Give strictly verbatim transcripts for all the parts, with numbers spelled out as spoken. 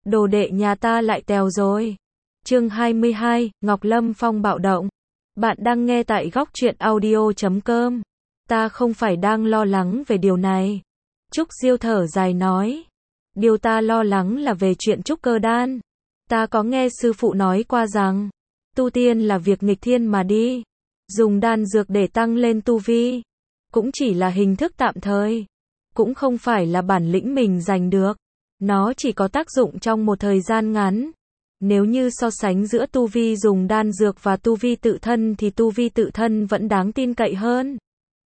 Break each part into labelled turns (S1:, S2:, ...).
S1: đồ đệ nhà ta lại tèo rồi. Chương hai mươi hai, Ngọc Lâm Phong bạo động. Bạn đang nghe tại góc truyện audio chấm com. Ta không phải đang lo lắng về điều này. Trúc Diêu thở dài nói. Điều ta lo lắng là về chuyện trúc cơ đan. Ta có nghe sư phụ nói qua rằng, tu tiên là việc nghịch thiên mà đi. Dùng đan dược để tăng lên tu vi, cũng chỉ là hình thức tạm thời. Cũng không phải là bản lĩnh mình giành được. Nó chỉ có tác dụng trong một thời gian ngắn. Nếu như so sánh giữa tu vi dùng đan dược và tu vi tự thân thì tu vi tự thân vẫn đáng tin cậy hơn.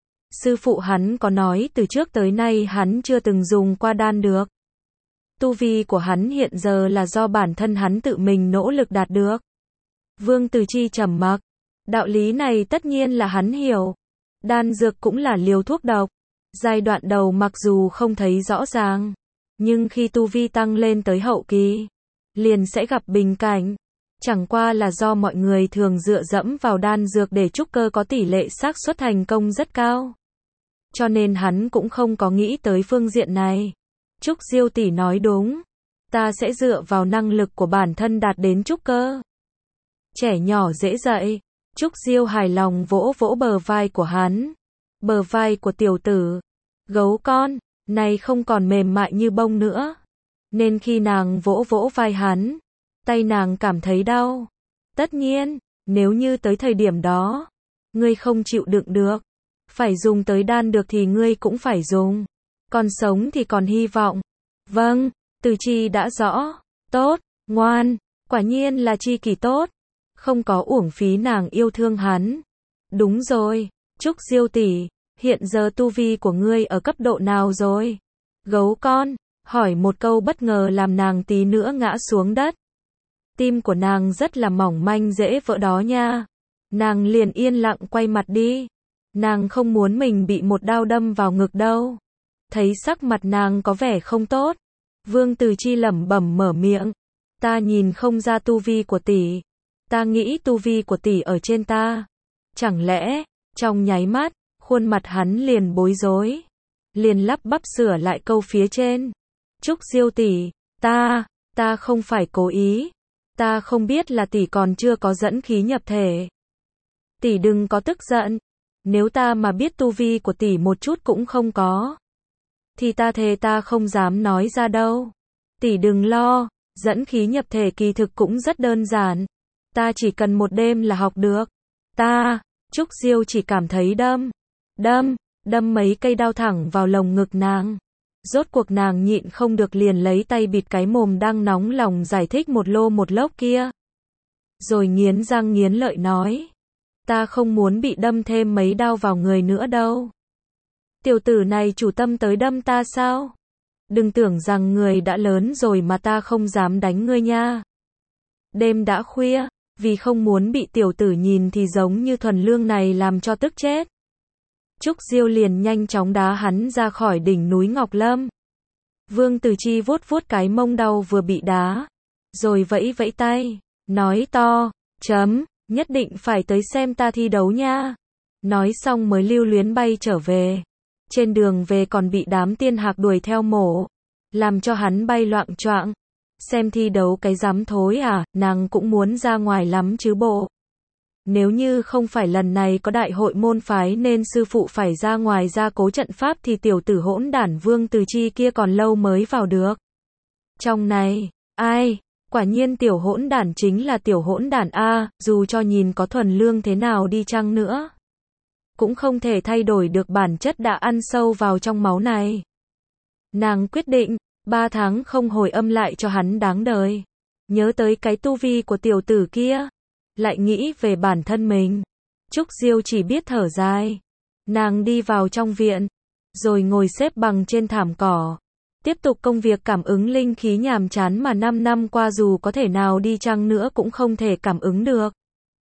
S1: Sư phụ hắn có nói từ trước tới nay hắn chưa từng dùng qua đan được. Tu vi của hắn hiện giờ là do bản thân hắn tự mình nỗ lực đạt được. Vương Từ Chi trầm mặc. Đạo lý này tất nhiên là hắn hiểu. Đan dược cũng là liều thuốc độc. Giai đoạn đầu mặc dù không thấy rõ ràng, nhưng khi tu vi tăng lên tới hậu kỳ, liền sẽ gặp bình cảnh. Chẳng qua là do mọi người thường dựa dẫm vào đan dược để trúc cơ có tỷ lệ xác suất thành công rất cao. Cho nên hắn cũng không có nghĩ tới phương diện này. Trúc Diêu tỷ nói đúng. Ta sẽ dựa vào năng lực của bản thân đạt đến trúc cơ. Trẻ nhỏ dễ dạy. Trúc Diêu hài lòng vỗ vỗ bờ vai của hắn. Bờ vai của tiểu tử, gấu con, này không còn mềm mại như bông nữa. Nên khi nàng vỗ vỗ vai hắn, tay nàng cảm thấy đau. Tất nhiên, nếu như tới thời điểm đó, ngươi không chịu đựng được, phải dùng tới đan được thì ngươi cũng phải dùng. Còn sống thì còn hy vọng. Vâng, Từ Chi đã rõ. Tốt, ngoan, quả nhiên là chi kỷ tốt. Không có uổng phí nàng yêu thương hắn. Đúng rồi, Trúc Diêu tỷ, hiện giờ tu vi của ngươi ở cấp độ nào rồi? Gấu con, hỏi một câu bất ngờ làm nàng tí nữa ngã xuống đất. Tim của nàng rất là mỏng manh dễ vỡ đó nha. Nàng liền yên lặng quay mặt đi. Nàng không muốn mình bị một đao đâm vào ngực đâu. Thấy sắc mặt nàng có vẻ không tốt, Vương Từ Chi lẩm bẩm mở miệng. Ta nhìn không ra tu vi của tỷ. Ta nghĩ tu vi của tỷ ở trên ta. Chẳng lẽ, trong nháy mắt, khuôn mặt hắn liền bối rối. Liền lắp bắp sửa lại câu phía trên. Trúc Diêu tỷ, ta, ta không phải cố ý. Ta không biết là tỷ còn chưa có dẫn khí nhập thể. Tỷ đừng có tức giận. Nếu ta mà biết tu vi của tỷ một chút cũng không có, thì ta thề ta không dám nói ra đâu. Tỷ đừng lo, dẫn khí nhập thể kỳ thực cũng rất đơn giản. Ta chỉ cần một đêm là học được. Ta, Trúc Diêu chỉ cảm thấy đâm, đâm, đâm mấy cây đao thẳng vào lồng ngực nàng. Rốt cuộc nàng nhịn không được liền lấy tay bịt cái mồm đang nóng lòng giải thích một lô một lốc kia. Rồi nghiến răng nghiến lợi nói. Ta không muốn bị đâm thêm mấy đao vào người nữa đâu. Tiểu tử này chủ tâm tới đâm ta sao? Đừng tưởng rằng người đã lớn rồi mà ta không dám đánh ngươi nha. Đêm đã khuya, vì không muốn bị tiểu tử nhìn thì giống như thuần lương này làm cho tức chết. Trúc Diêu liền nhanh chóng đá hắn ra khỏi đỉnh núi Ngọc Lâm. Vương Từ Chi vuốt vuốt cái mông đau vừa bị đá, rồi vẫy vẫy tay, nói to, chấm, nhất định phải tới xem ta thi đấu nha. Nói xong mới lưu luyến bay trở về. Trên đường về còn bị đám tiên hạc đuổi theo mổ, làm cho hắn bay loạng choạng. Xem thi đấu cái dám thối à, nàng cũng muốn ra ngoài lắm chứ bộ. Nếu như không phải lần này có đại hội môn phái nên sư phụ phải ra ngoài gia cố trận pháp thì tiểu tử hỗn đản Vương Từ Chi kia còn lâu mới vào được. Trong này, ai, quả nhiên tiểu hỗn đản chính là tiểu hỗn đản a, dù cho nhìn có thuần lương thế nào đi chăng nữa, cũng không thể thay đổi được bản chất đã ăn sâu vào trong máu này. Nàng quyết định, ba tháng không hồi âm lại cho hắn đáng đời. Nhớ tới cái tu vi của tiểu tử kia, lại nghĩ về bản thân mình. Trúc Diêu chỉ biết thở dài. Nàng đi vào trong viện, rồi ngồi xếp bằng trên thảm cỏ. Tiếp tục công việc cảm ứng linh khí nhàm chán mà năm năm qua dù có thể nào đi chăng nữa cũng không thể cảm ứng được.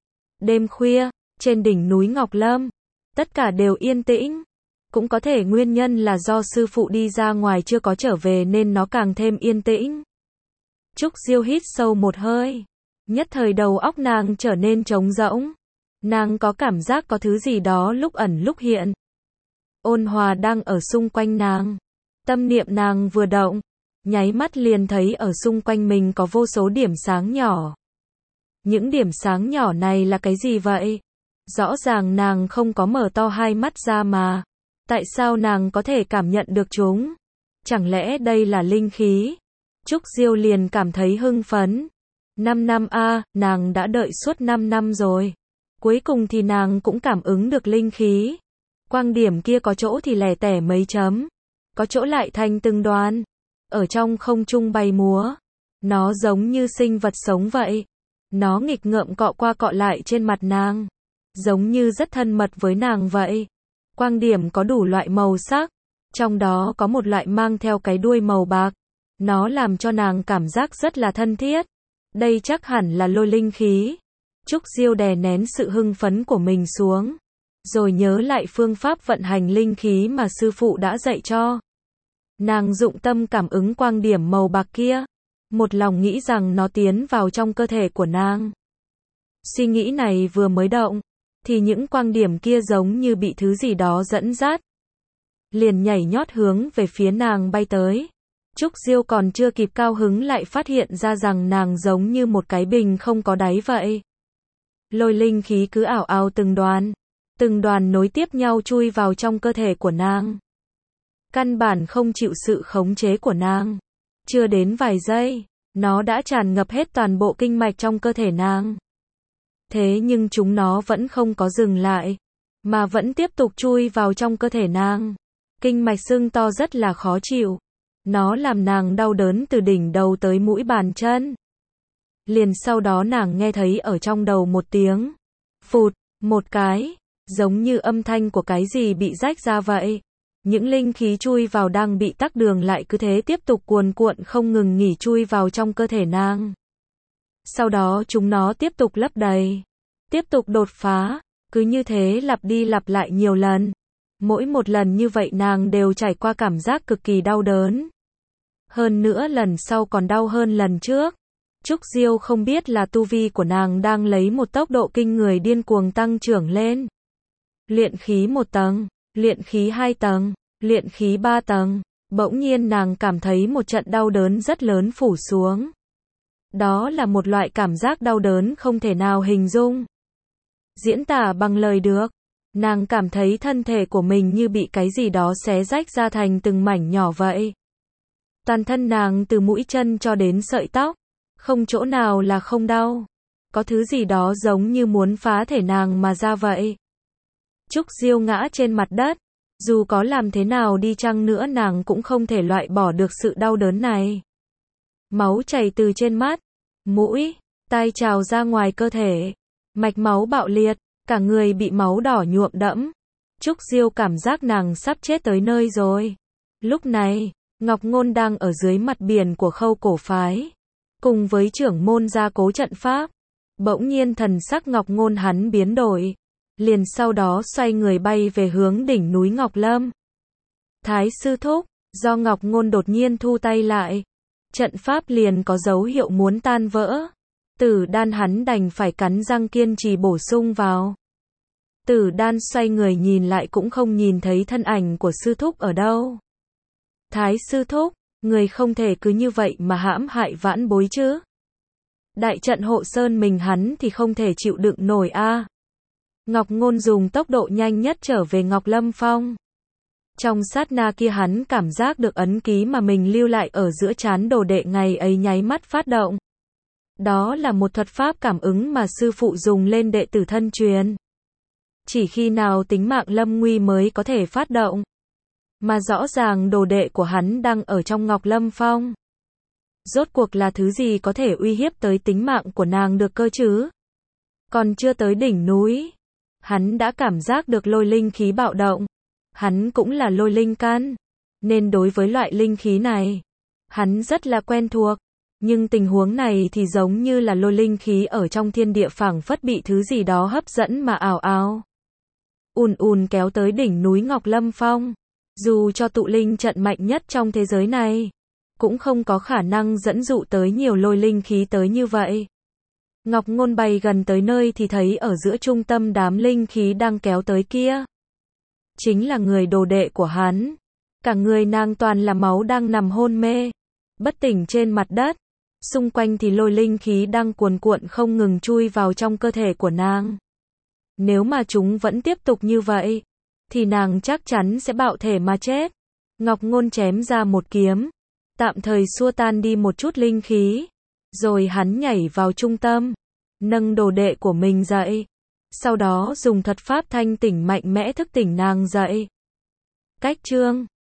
S1: Đêm khuya, trên đỉnh núi Ngọc Lâm, tất cả đều yên tĩnh. Cũng có thể nguyên nhân là do sư phụ đi ra ngoài chưa có trở về nên nó càng thêm yên tĩnh. Trúc Diêu hít sâu một hơi. Nhất thời đầu óc nàng trở nên trống rỗng. Nàng có cảm giác có thứ gì đó lúc ẩn lúc hiện. Ôn hòa đang ở xung quanh nàng. Tâm niệm nàng vừa động, nháy mắt liền thấy ở xung quanh mình có vô số điểm sáng nhỏ. Những điểm sáng nhỏ này là cái gì vậy? Rõ ràng nàng không có mở to hai mắt ra mà. Tại sao nàng có thể cảm nhận được chúng? Chẳng lẽ đây là linh khí? Trúc Diêu liền cảm thấy hưng phấn. Năm năm a, à, nàng đã đợi suốt năm năm rồi. Cuối cùng thì nàng cũng cảm ứng được linh khí. Quang điểm kia có chỗ thì lẻ tẻ mấy chấm, có chỗ lại thành từng đoàn, ở trong không trung bay múa. Nó giống như sinh vật sống vậy. Nó nghịch ngợm cọ qua cọ lại trên mặt nàng, giống như rất thân mật với nàng vậy. Quang điểm có đủ loại màu sắc, trong đó có một loại mang theo cái đuôi màu bạc. Nó làm cho nàng cảm giác rất là thân thiết. Đây chắc hẳn là lôi linh khí. Trúc Diêu đè nén sự hưng phấn của mình xuống, rồi nhớ lại phương pháp vận hành linh khí mà sư phụ đã dạy cho. Nàng dụng tâm cảm ứng quang điểm màu bạc kia, một lòng nghĩ rằng nó tiến vào trong cơ thể của nàng. Suy nghĩ này vừa mới động, thì những quang điểm kia giống như bị thứ gì đó dẫn dắt, liền nhảy nhót hướng về phía nàng bay tới. Trúc Diêu còn chưa kịp cao hứng lại phát hiện ra rằng nàng giống như một cái bình không có đáy vậy. Lôi linh khí cứ ảo ảo từng đoàn, từng đoàn nối tiếp nhau chui vào trong cơ thể của nàng. Căn bản không chịu sự khống chế của nàng. Chưa đến vài giây, nó đã tràn ngập hết toàn bộ kinh mạch trong cơ thể nàng. Thế nhưng chúng nó vẫn không có dừng lại, mà vẫn tiếp tục chui vào trong cơ thể nàng. Kinh mạch sưng to rất là khó chịu. Nó làm nàng đau đớn từ đỉnh đầu tới mũi bàn chân. Liền sau đó nàng nghe thấy ở trong đầu một tiếng phụt, một cái, giống như âm thanh của cái gì bị rách ra vậy. Những linh khí chui vào đang bị tắc đường lại cứ thế tiếp tục cuồn cuộn không ngừng nghỉ chui vào trong cơ thể nàng. Sau đó chúng nó tiếp tục lấp đầy, tiếp tục đột phá, cứ như thế lặp đi lặp lại nhiều lần. Mỗi một lần như vậy nàng đều trải qua cảm giác cực kỳ đau đớn. Hơn nữa lần sau còn đau hơn lần trước. Trúc Diêu không biết là tu vi của nàng đang lấy một tốc độ kinh người điên cuồng tăng trưởng lên. Luyện khí một tầng, luyện khí hai tầng, luyện khí ba tầng. Bỗng nhiên nàng cảm thấy một trận đau đớn rất lớn phủ xuống. Đó là một loại cảm giác đau đớn không thể nào hình dung, diễn tả bằng lời được. Nàng cảm thấy thân thể của mình như bị cái gì đó xé rách ra thành từng mảnh nhỏ vậy. Toàn thân nàng từ mũi chân cho đến sợi tóc, không chỗ nào là không đau. Có thứ gì đó giống như muốn phá thể nàng mà ra vậy. Trúc Diêu ngã trên mặt đất. Dù có làm thế nào đi chăng nữa nàng cũng không thể loại bỏ được sự đau đớn này. Máu chảy từ trên mắt, mũi, tai trào ra ngoài cơ thể. Mạch máu bạo liệt, cả người bị máu đỏ nhuộm đẫm. Trúc Diêu cảm giác nàng sắp chết tới nơi rồi. Lúc này, Ngọc Ngôn đang ở dưới mặt biển của Khâu Cổ Phái, cùng với trưởng môn gia cố trận pháp. Bỗng nhiên thần sắc Ngọc Ngôn hắn biến đổi, liền sau đó xoay người bay về hướng đỉnh núi Ngọc Lâm. Thái sư thúc, do Ngọc Ngôn đột nhiên thu tay lại, trận pháp liền có dấu hiệu muốn tan vỡ. Tử Đan hắn đành phải cắn răng kiên trì bổ sung vào. Tử Đan xoay người nhìn lại cũng không nhìn thấy thân ảnh của sư thúc ở đâu. Thái sư thúc, người không thể cứ như vậy mà hãm hại vãn bối chứ. Đại trận hộ sơn mình hắn thì không thể chịu đựng nổi a. À. Ngọc Ngôn dùng tốc độ nhanh nhất trở về Ngọc Lâm Phong. Trong sát na kia hắn cảm giác được ấn ký mà mình lưu lại ở giữa trán đồ đệ ngày ấy nháy mắt phát động. Đó là một thuật pháp cảm ứng mà sư phụ dùng lên đệ tử thân truyền. Chỉ khi nào tính mạng lâm nguy mới có thể phát động. Mà rõ ràng đồ đệ của hắn đang ở trong Ngọc Lâm Phong. Rốt cuộc là thứ gì có thể uy hiếp tới tính mạng của nàng được cơ chứ? Còn chưa tới đỉnh núi, hắn đã cảm giác được lôi linh khí bạo động. Hắn cũng là lôi linh căn, nên đối với loại linh khí này, hắn rất là quen thuộc. Nhưng tình huống này thì giống như là lôi linh khí ở trong thiên địa phảng phất bị thứ gì đó hấp dẫn mà ảo ảo. Ùn ùn kéo tới đỉnh núi Ngọc Lâm Phong. Dù cho tụ linh trận mạnh nhất trong thế giới này, cũng không có khả năng dẫn dụ tới nhiều lôi linh khí tới như vậy. Ngọc Ngôn bay gần tới nơi thì thấy ở giữa trung tâm đám linh khí đang kéo tới kia. Chính là người đồ đệ của hắn. Cả người nàng toàn là máu đang nằm hôn mê. bất tỉnh trên mặt đất. Xung quanh thì lôi linh khí đang cuồn cuộn không ngừng chui vào trong cơ thể của nàng. Nếu mà chúng vẫn tiếp tục như vậy, thì nàng chắc chắn sẽ bạo thể mà chết. Ngọc Ngôn chém ra một kiếm, tạm thời xua tan đi một chút linh khí, rồi hắn nhảy vào trung tâm, nâng đồ đệ của mình dậy, sau đó dùng thuật pháp thanh tỉnh mạnh mẽ thức tỉnh nàng dậy. Cách chương